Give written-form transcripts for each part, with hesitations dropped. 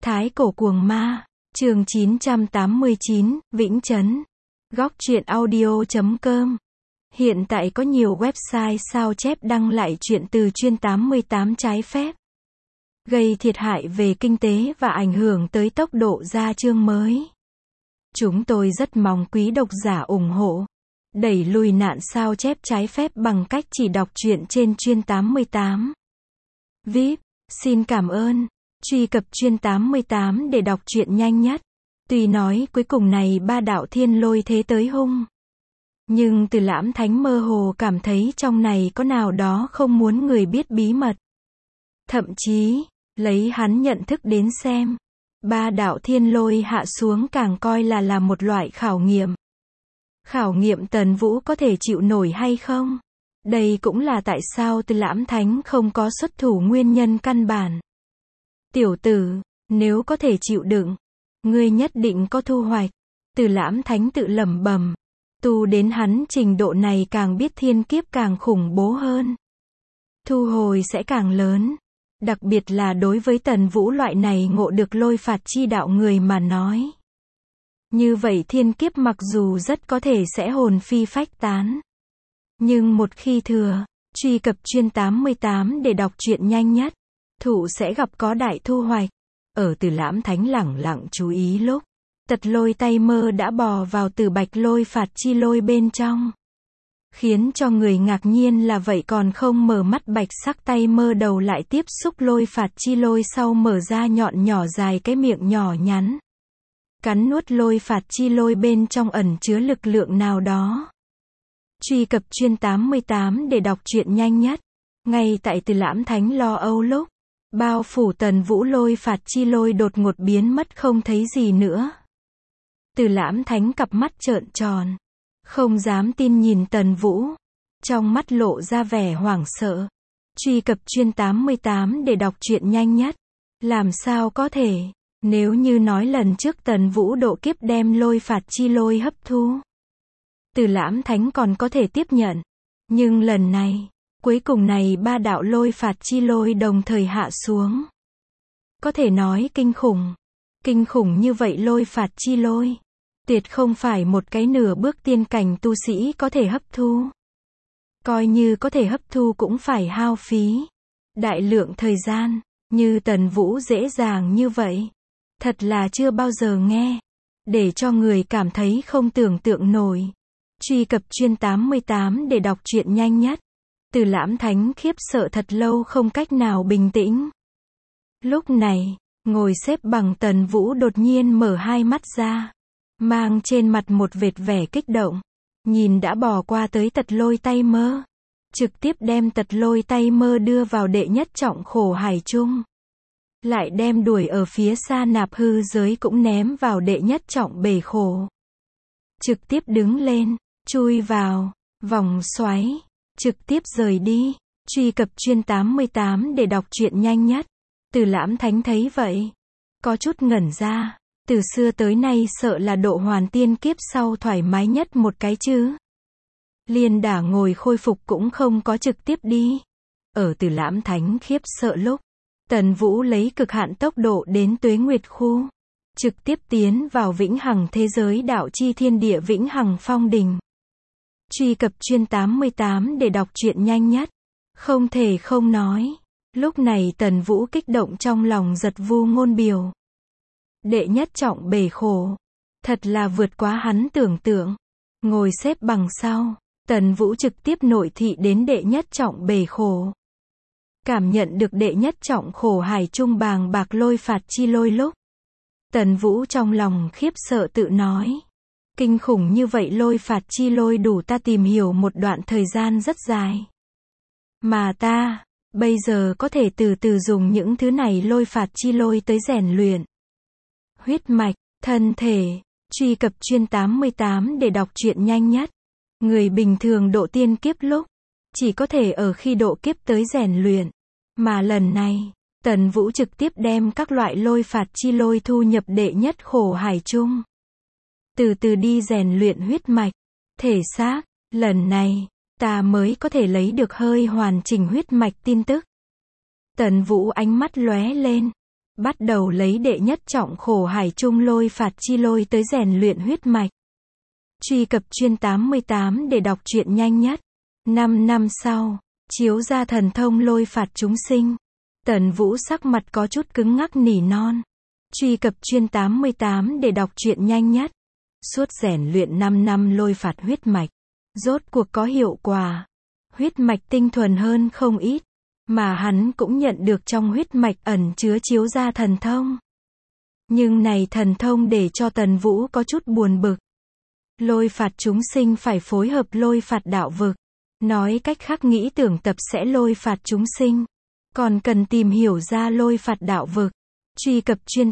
Thái cổ cuồng ma, chương 989, Vĩnh Chấn. Góc truyện audio.com. Hiện tại có nhiều website sao chép đăng lại chuyện từ chuyên 88 trái phép, gây thiệt hại về kinh tế và ảnh hưởng tới tốc độ ra chương mới. Chúng tôi rất mong quý độc giả ủng hộ, đẩy lùi nạn sao chép trái phép bằng cách chỉ đọc truyện trên chuyên 88. VIP, xin cảm ơn. Truy cập chuyên 88 để đọc truyện nhanh nhất. Tuy nói cuối cùng này ba đạo thiên lôi thế tới hung, nhưng Từ Lãm Thánh mơ hồ cảm thấy trong này có nào đó không muốn người biết bí mật. Thậm chí, lấy hắn nhận thức đến xem, ba đạo thiên lôi hạ xuống càng coi là một loại khảo nghiệm. Khảo nghiệm Tần Vũ có thể chịu nổi hay không? Đây cũng là tại sao Từ Lãm Thánh không có xuất thủ nguyên nhân căn bản. Tiểu tử, nếu có thể chịu đựng, ngươi nhất định có thu hoạch. Từ Lãm Thánh tự lẩm bẩm. Tu đến hắn trình độ này càng biết thiên kiếp càng khủng bố hơn, thu hồi sẽ càng lớn. Đặc biệt là đối với Tần Vũ loại này ngộ được lôi phạt chi đạo người mà nói. Như vậy thiên kiếp mặc dù rất có thể sẽ hồn phi phách tán, nhưng một khi thừa, truy cập chuyên 88 để đọc truyện nhanh nhất, thụ sẽ gặp có đại thu hoạch. Ở Từ Lãm Thánh lẳng lặng chú ý lúc, Tật Lôi tay mơ đã bò vào Tử Bạch lôi phạt chi lôi bên trong. Khiến cho người ngạc nhiên là vậy còn không mở mắt bạch sắc tay mơ đầu lại tiếp xúc lôi phạt chi lôi sau mở ra nhọn nhỏ dài cái miệng nhỏ nhắn. Cắn nuốt lôi phạt chi lôi bên trong ẩn chứa lực lượng nào đó. Truy cập chuyên 88 để đọc truyện nhanh nhất. Ngay tại Từ Lãm Thánh lo âu lúc, bao phủ Tần Vũ lôi phạt chi lôi đột ngột biến mất không thấy gì nữa. Từ Lãm Thánh cặp mắt trợn tròn, không dám tin nhìn Tần Vũ, trong mắt lộ ra vẻ hoảng sợ. Truy cập chuyên 88 để đọc truyện nhanh nhất. Làm sao có thể, nếu như nói lần trước Tần Vũ độ kiếp đem lôi phạt chi lôi hấp thu, Từ Lãm Thánh còn có thể tiếp nhận, nhưng lần này, cuối cùng này ba đạo lôi phạt chi lôi đồng thời hạ xuống. Có thể nói kinh khủng như vậy lôi phạt chi lôi, tuyệt không phải một cái nửa bước tiên cảnh tu sĩ có thể hấp thu. Coi như có thể hấp thu cũng phải hao phí đại lượng thời gian, như Tần Vũ dễ dàng như vậy. Thật là chưa bao giờ nghe, để cho người cảm thấy không tưởng tượng nổi. Truy cập chuyên 88 để đọc truyện nhanh nhất. Từ Lãm Thánh khiếp sợ thật lâu không cách nào bình tĩnh. Lúc này, ngồi xếp bằng Tần Vũ đột nhiên mở hai mắt ra, mang trên mặt một vệt vẻ kích động, nhìn đã bỏ qua tới Tật Lôi tay mơ, trực tiếp đem Tật Lôi tay mơ đưa vào đệ nhất trọng khổ hải chung, lại đem đuổi ở phía xa nạp hư giới cũng ném vào đệ nhất trọng bể khổ. Trực tiếp đứng lên, chui vào vòng xoáy, trực tiếp rời đi. Truy cập chuyên 88 để đọc truyện nhanh nhất. Từ Lãm Thánh thấy vậy, có chút ngẩn ra. Từ xưa tới nay sợ là độ hoàn tiên kiếp sau thoải mái nhất một cái chứ. Liên đả ngồi khôi phục cũng không có trực tiếp đi. Ở Từ Lãm Thánh khiếp sợ lúc, Tần Vũ lấy cực hạn tốc độ đến Tuế Nguyệt khu, trực tiếp tiến vào vĩnh hằng thế giới đạo chi thiên địa vĩnh hằng phong đình. Truy cập chuyên 88 để đọc truyện nhanh nhất. Không thể không nói, lúc này Tần Vũ kích động trong lòng giật vu ngôn biểu. Đệ nhất trọng bể khổ, thật là vượt quá hắn tưởng tượng. Ngồi xếp bằng sau, Tần Vũ trực tiếp nội thị đến đệ nhất trọng bể khổ. Cảm nhận được đệ nhất trọng khổ hải trung bàng bạc lôi phạt chi lôi lúc, Tần Vũ trong lòng khiếp sợ tự nói. Kinh khủng như vậy lôi phạt chi lôi đủ ta tìm hiểu một đoạn thời gian rất dài. Mà ta, bây giờ có thể từ từ dùng những thứ này lôi phạt chi lôi tới rèn luyện huyết mạch, thân thể. Truy cập chuyên 88 để đọc truyện nhanh nhất. Người bình thường độ tiên kiếp lúc, chỉ có thể ở khi độ kiếp tới rèn luyện. Mà lần này, Tần Vũ trực tiếp đem các loại lôi phạt chi lôi thu nhập đệ nhất khổ hải chung. Từ từ đi rèn luyện huyết mạch, thể xác. Lần này, ta mới có thể lấy được hơi hoàn chỉnh huyết mạch tin tức. Tần Vũ ánh mắt lóe lên, Bắt đầu lấy đệ nhất trọng khổ hải chung lôi phạt chi lôi tới rèn luyện huyết mạch. Truy cập chuyên 88 để đọc truyện nhanh nhất. 5 năm sau, chiếu ra thần thông lôi phạt chúng sinh. Tần Vũ sắc mặt có chút cứng ngắc nỉ non. Truy cập chuyên 88 để đọc truyện nhanh nhất. Suốt rèn luyện 5 năm lôi phạt huyết mạch. Rốt cuộc có hiệu quả. Huyết mạch tinh thuần hơn không ít. Mà hắn cũng nhận được trong huyết mạch ẩn chứa chiếu ra thần thông. Nhưng này thần thông để cho Tần Vũ có chút buồn bực. Lôi phạt chúng sinh phải phối hợp lôi phạt đạo vực. Nói cách khác nghĩ tưởng tập sẽ lôi phạt chúng sinh. Còn cần tìm hiểu ra lôi phạt đạo vực. Truy cập chuyên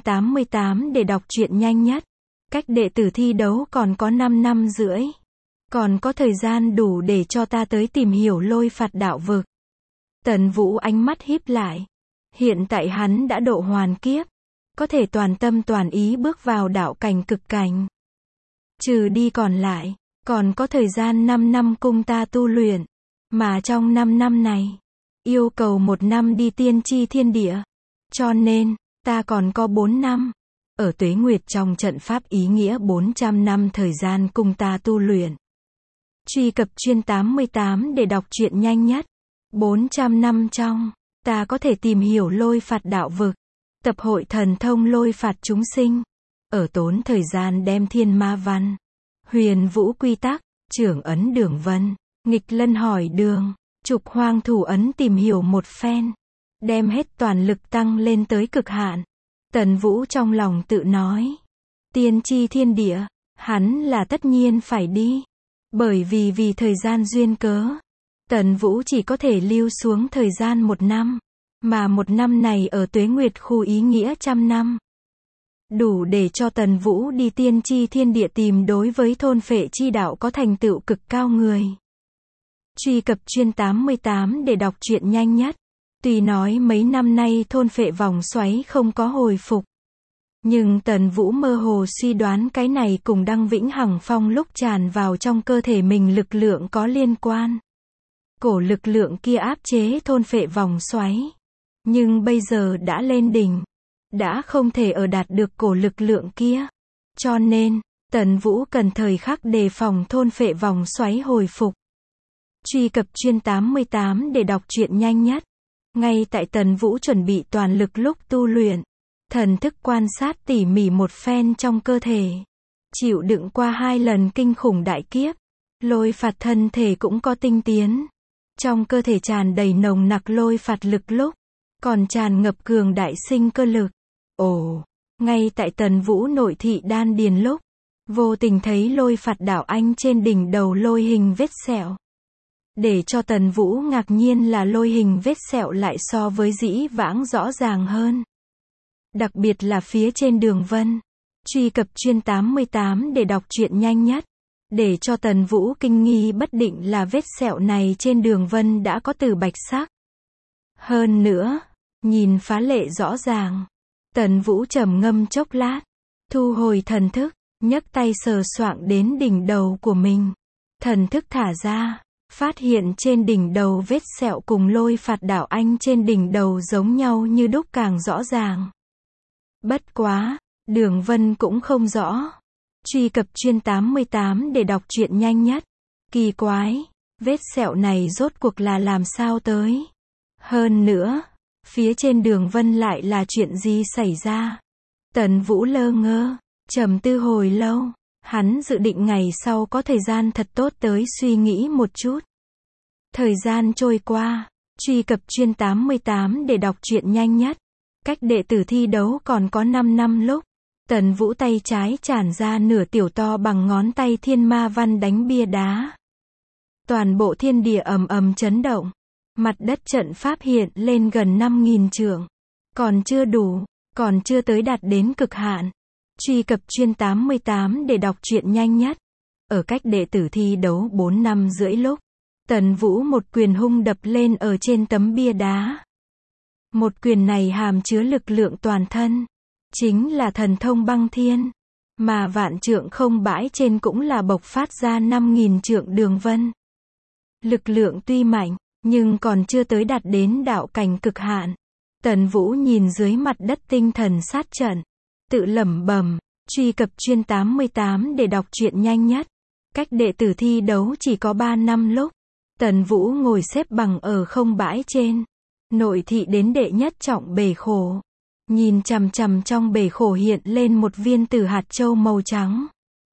88 để đọc truyện nhanh nhất. Cách đệ tử thi đấu còn có 5 năm rưỡi. Còn có thời gian đủ để cho ta tới tìm hiểu lôi phạt đạo vực. Tần Vũ ánh mắt híp lại. Hiện tại hắn đã độ hoàn kiếp. Có thể toàn tâm toàn ý bước vào đạo cảnh cực cảnh. Trừ đi còn lại, còn có thời gian 5 năm cung ta tu luyện. Mà trong 5 năm này, yêu cầu 1 năm đi tiên tri thiên địa. Cho nên, ta còn có 4 năm. Ở Tuế Nguyệt trong trận pháp ý nghĩa 400 năm thời gian cung ta tu luyện. Truy cập chuyên 88 để đọc truyện nhanh nhất. 400 năm trong, ta có thể tìm hiểu lôi phạt đạo vực. Tập hội thần thông lôi phạt chúng sinh. Ở tốn thời gian đem thiên ma văn, huyền vũ quy tắc, trưởng ấn đường vân, nghịch lân hỏi đường, trục hoang thủ ấn tìm hiểu một phen. Đem hết toàn lực tăng lên tới cực hạn. Tần Vũ trong lòng tự nói. Tiên tri thiên địa, hắn là tất nhiên phải đi. Bởi vì thời gian duyên cớ. Tần Vũ chỉ có thể lưu xuống thời gian 1 năm. Mà 1 năm này ở Tuế Nguyệt khu ý nghĩa 100 năm. Đủ để cho Tần Vũ đi tiên tri thiên địa tìm đối với thôn phệ chi đạo có thành tựu cực cao người. Truy cập chuyên 88 để đọc truyện nhanh nhất. Tuy nói mấy năm nay thôn phệ vòng xoáy không có hồi phục. Nhưng Tần Vũ mơ hồ suy đoán cái này cùng Đăng Vĩnh Hằng Phong lúc tràn vào trong cơ thể mình lực lượng có liên quan. Cổ lực lượng kia áp chế thôn phệ vòng xoáy. Nhưng bây giờ đã lên đỉnh. Đã không thể ở đạt được cổ lực lượng kia. Cho nên, Tần Vũ cần thời khắc đề phòng thôn phệ vòng xoáy hồi phục. Truy cập chuyên 88 để đọc truyện nhanh nhất. Ngay tại Tần Vũ chuẩn bị toàn lực lúc tu luyện. Thần thức quan sát tỉ mỉ một phen trong cơ thể. Chịu đựng qua 2 lần kinh khủng đại kiếp. Lôi phạt thân thể cũng có tinh tiến. Trong cơ thể tràn đầy nồng nặc lôi phạt lực lúc. Còn tràn ngập cường đại sinh cơ lực. Ồ, ngay tại Tần Vũ nội thị đan điền lúc. Vô tình thấy lôi phạt đạo anh trên đỉnh đầu lôi hình vết sẹo. Để cho Tần Vũ ngạc nhiên là lôi hình vết sẹo lại so với dĩ vãng rõ ràng hơn. Đặc biệt là phía trên đường vân. Truy cập chuyên 88 để đọc truyện nhanh nhất. Để cho Tần Vũ kinh nghi bất định là vết sẹo này trên đường vân đã có từ bạch sắc. Hơn nữa, nhìn phá lệ rõ ràng. Tần Vũ trầm ngâm chốc lát. Thu hồi thần thức, nhấc tay sờ soạng đến đỉnh đầu của mình. Thần thức thả ra. Phát hiện trên đỉnh đầu vết sẹo cùng lôi phạt đạo anh trên đỉnh đầu giống nhau như đúc càng rõ ràng. Bất quá, đường vân cũng không rõ. Truy cập chuyên 88 để đọc truyện nhanh nhất. Kỳ quái, vết sẹo này rốt cuộc là làm sao tới? Hơn nữa, phía trên đường vân lại là chuyện gì xảy ra? Tần Vũ lơ ngơ, trầm tư hồi lâu. Hắn dự định ngày sau có thời gian thật tốt tới suy nghĩ một chút. Thời gian trôi qua, truy cập chuyên 88 để đọc truyện nhanh nhất. Cách đệ tử thi đấu còn có 5 năm lúc. Tần Vũ tay trái tràn ra nửa tiểu to bằng ngón tay thiên ma văn đánh bia đá. Toàn bộ thiên địa ầm ầm chấn động. Mặt đất trận pháp hiện lên gần 5.000 trượng. Còn chưa đủ, còn chưa tới đạt đến cực hạn. Truy cập chuyên 88 để đọc truyện nhanh nhất. Ở cách đệ tử thi đấu 4 năm rưỡi lúc. Tần Vũ một quyền hung đập lên ở trên tấm bia đá. Một quyền này hàm chứa lực lượng toàn thân. Chính là thần thông băng thiên. Mà vạn trượng không bãi trên cũng là bộc phát ra 5.000 trượng đường vân. Lực lượng tuy mạnh, nhưng còn chưa tới đạt đến đạo cảnh cực hạn. Tần Vũ nhìn dưới mặt đất tinh thần sát trận, tự lẩm bẩm, truy cập chuyên 88 để đọc truyện nhanh nhất. Cách đệ tử thi đấu chỉ có 3 năm lúc. Tần Vũ ngồi xếp bằng ở không bãi trên. Nội thị đến đệ nhất trọng bể khổ. Nhìn chằm chằm trong bể khổ hiện lên một viên tử hạt châu màu trắng.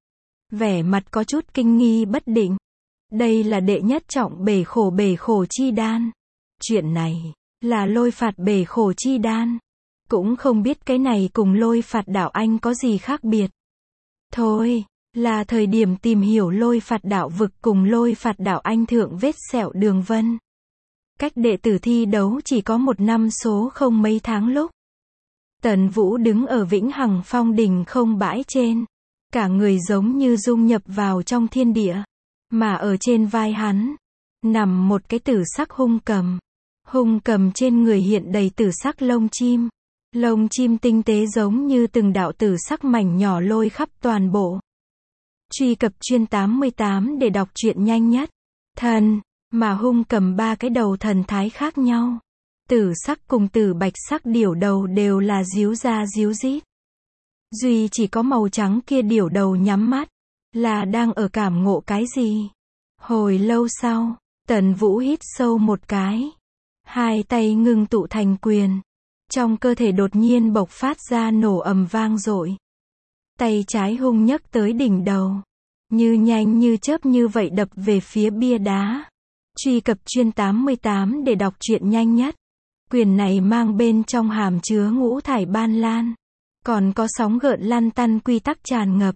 Vẻ mặt có chút kinh nghi bất định. Đây là đệ nhất trọng bể khổ chi đan. Chuyện này là lôi phạt bể khổ chi đan. Cũng không biết cái này cùng lôi phạt đạo anh có gì khác biệt. Thôi, là thời điểm tìm hiểu lôi phạt đạo vực cùng lôi phạt đạo anh thượng vết sẹo đường vân. Cách đệ tử thi đấu chỉ có một năm số không mấy tháng lúc. Tần Vũ đứng ở Vĩnh Hằng Phong đỉnh không bãi trên. Cả người giống như dung nhập vào trong thiên địa. Mà ở trên vai hắn, nằm một cái tử sắc hung cầm. Hung cầm trên người hiện đầy tử sắc lông chim. Lông chim tinh tế giống như từng đạo tử sắc mảnh nhỏ lôi khắp toàn bộ. Truy cập chuyên 88 để đọc truyện nhanh nhất. Thần, mà hung cầm 3 cái đầu thần thái khác nhau. Tử sắc cùng tử bạch sắc điểu đầu đều là díu ra díu dít. Duy chỉ có màu trắng kia điểu đầu nhắm mắt, là đang ở cảm ngộ cái gì. Hồi lâu sau, Tần Vũ hít sâu một cái. Hai tay ngưng tụ thành quyền. Trong cơ thể đột nhiên bộc phát ra nổ ầm vang dội. Tay trái hung nhấc tới đỉnh đầu. Như nhanh như chớp như vậy đập về phía bia đá. Truy cập chuyên 88 để đọc truyện nhanh nhất. Quyền này mang bên trong hàm chứa ngũ thải ban lan. Còn có sóng gợn lăn tăn quy tắc tràn ngập.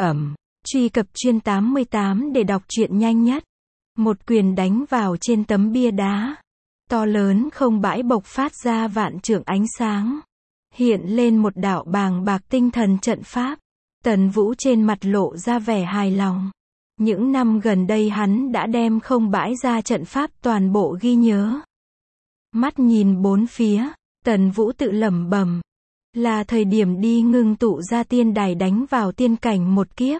Truy cập chuyên 88 để đọc truyện nhanh nhất. Một quyền đánh vào trên tấm bia đá. To lớn không bãi bộc phát ra vạn trượng ánh sáng. Hiện lên một đạo bàng bạc tinh thần trận pháp. Tần Vũ trên mặt lộ ra vẻ hài lòng. Những năm gần đây hắn đã đem không bãi ra trận pháp toàn bộ ghi nhớ. Mắt nhìn bốn phía, Tần Vũ tự lẩm bẩm. Là thời điểm đi ngưng tụ ra tiên đài đánh vào tiên cảnh một kiếp.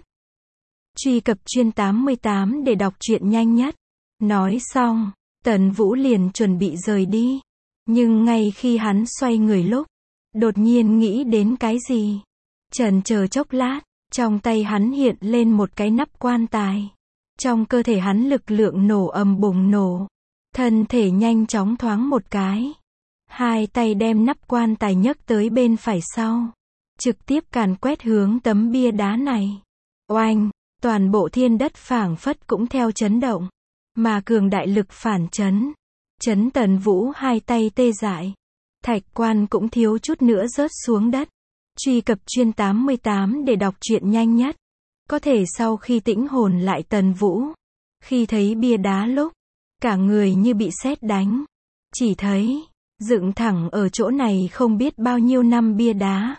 Truy cập chuyên 88 để đọc truyện nhanh nhất. Nói xong, Tần Vũ liền chuẩn bị rời đi. Nhưng ngay khi hắn xoay người lúc, đột nhiên nghĩ đến cái gì. Chần chờ chốc lát, trong tay hắn hiện lên một cái nắp quan tài. Trong cơ thể hắn lực lượng nổ ầm bùng nổ. Thân thể nhanh chóng thoáng một cái. Hai tay đem nắp quan tài nhấc tới bên phải sau. Trực tiếp càn quét hướng tấm bia đá này. Oanh, toàn bộ thiên đất phảng phất cũng theo chấn động. Mà cường đại lực phản chấn. Chấn Tần Vũ hai tay tê dại. Thạch quan cũng thiếu chút nữa rớt xuống đất. Truy cập chuyên 88 để đọc truyện nhanh nhất. Có thể sau khi tĩnh hồn lại Tần Vũ. Khi thấy bia đá lúc, cả người như bị sét đánh. Chỉ thấy, dựng thẳng ở chỗ này không biết bao nhiêu năm bia đá.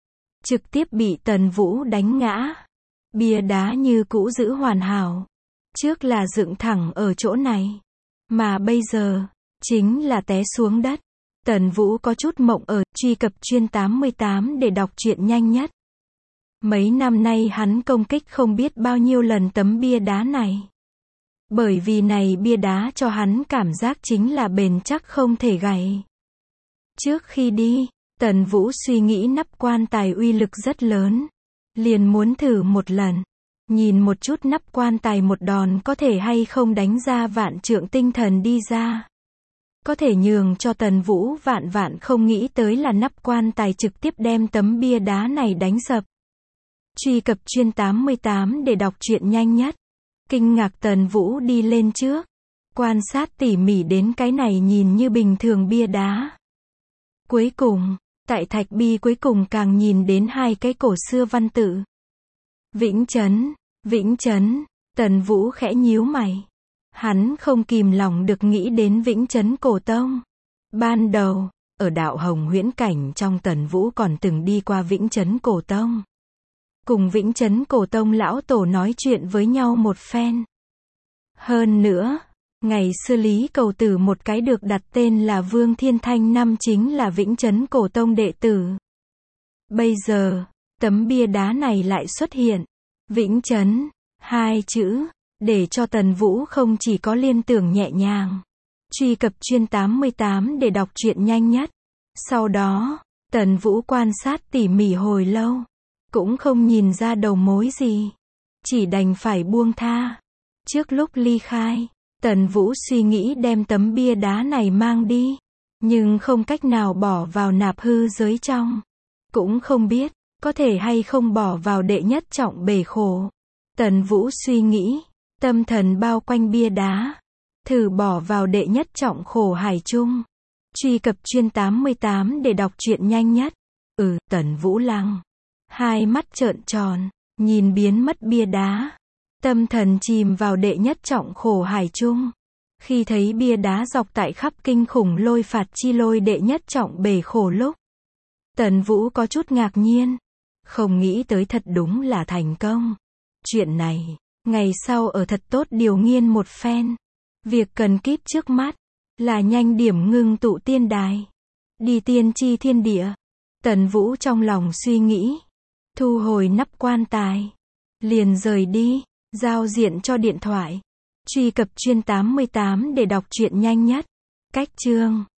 Trực tiếp bị Tần Vũ đánh ngã. Bia đá như cũ giữ hoàn hảo. Trước là dựng thẳng ở chỗ này. Mà bây giờ, chính là té xuống đất. Tần Vũ có chút mộng ở, truy cập chuyên 88 để đọc truyện nhanh nhất. Mấy năm nay hắn công kích không biết bao nhiêu lần tấm bia đá này. Bởi vì này bia đá cho hắn cảm giác chính là bền chắc không thể gãy. Trước khi đi, Tần Vũ suy nghĩ nắp quan tài uy lực rất lớn. Liền muốn thử một lần. Nhìn một chút nắp quan tài một đòn có thể hay không đánh ra vạn trượng tinh thần đi ra. Có thể nhường cho Tần Vũ vạn không nghĩ tới là nắp quan tài trực tiếp đem tấm bia đá này đánh sập. Truy cập chuyên 88 để đọc truyện nhanh nhất. Kinh ngạc Tần Vũ đi lên trước. Quan sát tỉ mỉ đến cái này nhìn như bình thường bia đá. Cuối cùng, tại thạch bi cuối cùng càng nhìn đến hai cái cổ xưa văn tự. Vĩnh Chấn, Tần Vũ khẽ nhíu mày. Hắn không kìm lòng được nghĩ đến Vĩnh Chấn Cổ Tông. Ban đầu, ở đạo Hồng Huyễn Cảnh trong Tần Vũ còn từng đi qua Vĩnh Chấn Cổ Tông. Cùng Vĩnh Chấn Cổ Tông lão tổ nói chuyện với nhau một phen. Hơn nữa, ngày xưa Lý Cầu Tử một cái được đặt tên là Vương Thiên Thanh năm chính là Vĩnh Chấn Cổ Tông đệ tử. Bây giờ, tấm bia đá này lại xuất hiện. Vĩnh Chấn, hai chữ, để cho Tần Vũ không chỉ có liên tưởng nhẹ nhàng. Truy cập chuyên 88 để đọc truyện nhanh nhất. Sau đó, Tần Vũ quan sát tỉ mỉ hồi lâu, cũng không nhìn ra đầu mối gì, chỉ đành phải buông tha. Trước lúc ly khai, Tần Vũ suy nghĩ đem tấm bia đá này mang đi, nhưng không cách nào bỏ vào nạp hư giới trong. Cũng không biết, có thể hay không bỏ vào đệ nhất trọng bể khổ. Tần Vũ suy nghĩ, tâm thần bao quanh bia đá, thử bỏ vào đệ nhất trọng khổ hải chung. Truy cập chuyên 88 để đọc truyện nhanh nhất. Tần Vũ lăng. Hai mắt trợn tròn, nhìn biến mất bia đá. Tâm thần chìm vào đệ nhất trọng khổ hải chung. Khi thấy bia đá dọc tại khắp kinh khủng lôi phạt chi lôi đệ nhất trọng bể khổ lúc, Tần Vũ có chút ngạc nhiên. Không nghĩ tới thật đúng là thành công. Chuyện này, ngày sau ở thật tốt điều nghiên một phen. Việc cần kíp trước mắt là nhanh điểm ngưng tụ tiên đài, đi tiên tri thiên địa. Tần Vũ trong lòng suy nghĩ, thu hồi nắp quan tài, liền rời đi, giao diện cho điện thoại. Truy cập chuyên 88 để đọc truyện nhanh nhất. Cách chương